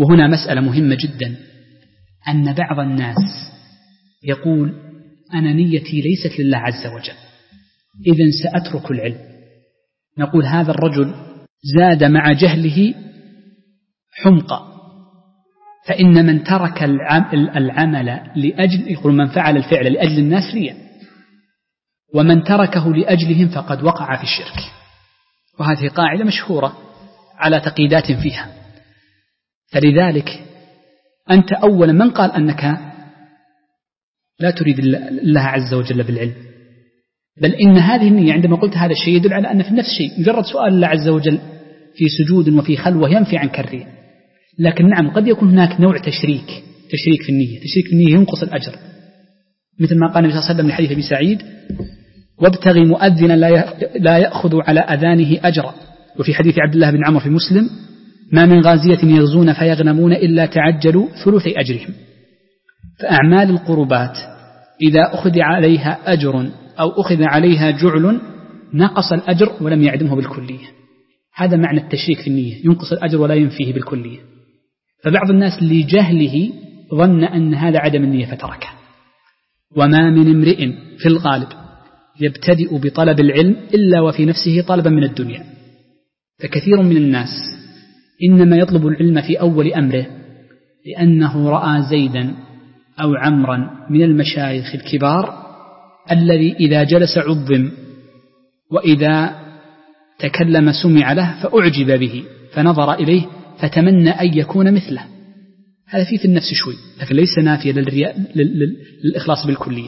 وهنا مسألة مهمة جدا، أن بعض الناس يقول أنا نيتي ليست لله عز وجل إذن سأترك العلم. نقول هذا الرجل زاد مع جهله حمقى، فإن من ترك العمل لأجل، يقول من فعل الفعل لأجل الناس ريا، ومن تركه لأجلهم فقد وقع في الشرك. وهذه قاعدة مشهورة على تقييدات فيها. فلذلك أنت أولا من قال أنك لا تريد الله عز وجل بالعلم؟ بل إن هذه النية عندما قلت هذا الشيء يدل على أن في نفس الشيء مجرد سؤال الله عز وجل في سجود وفي خلوة ينفي عنك الرياء. لكن نعم قد يكون هناك نوع تشريك في النية، تشريك في النية ينقص الأجر، مثل ما قال النبي صلى الله عليه وسلم لحديث أبي سعيد: وابتغي مؤذنا لا يأخذ على أذانه أجرا. وفي حديث عبد الله بن عمرو في مسلم: ما من غازية يغزون فيغنمون إلا تعجلوا ثلثي أجرهم. فأعمال القربات إذا أخذ عليها أجر أو أخذ عليها جعل نقص الأجر ولم يعدمه بالكلية. هذا معنى التشريك في النية، ينقص الأجر ولا ينفيه بالكلية. فبعض الناس لجهله ظن أن هذا عدم النية فتركه. وما من امرئ في الغالب يبتدئ بطلب العلم إلا وفي نفسه طلبا من الدنيا. فكثير من الناس إنما يطلب العلم في أول أمره لأنه رأى زيدا أو عمرا من المشايخ الكبار الذي إذا جلس عظم وإذا تكلم سمع له فأعجب به فنظر إليه فتمنى أن يكون مثله. هذا فيه في النفس شوي، لكن ليس نافيا للإخلاص بالكلية.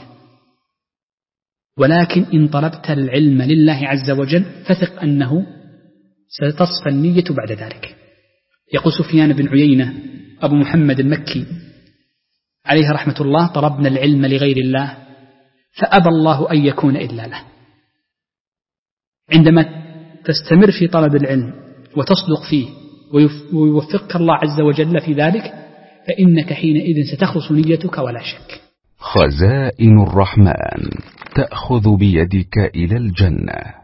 ولكن إن طلبت العلم لله عز وجل فثق أنه ستصفى النية بعد ذلك. يقول سفيان بن عيينة أبو محمد المكي عليه رحمة الله: طلبنا العلم لغير الله فأبى الله أن يكون إلا له. عندما تستمر في طلب العلم وتصدق فيه ويوفقك الله عز وجل في ذلك فإنك حينئذ ستخلص نيتك ولا شك. خزائن الرحمن تأخذ بيدك إلى الجنة.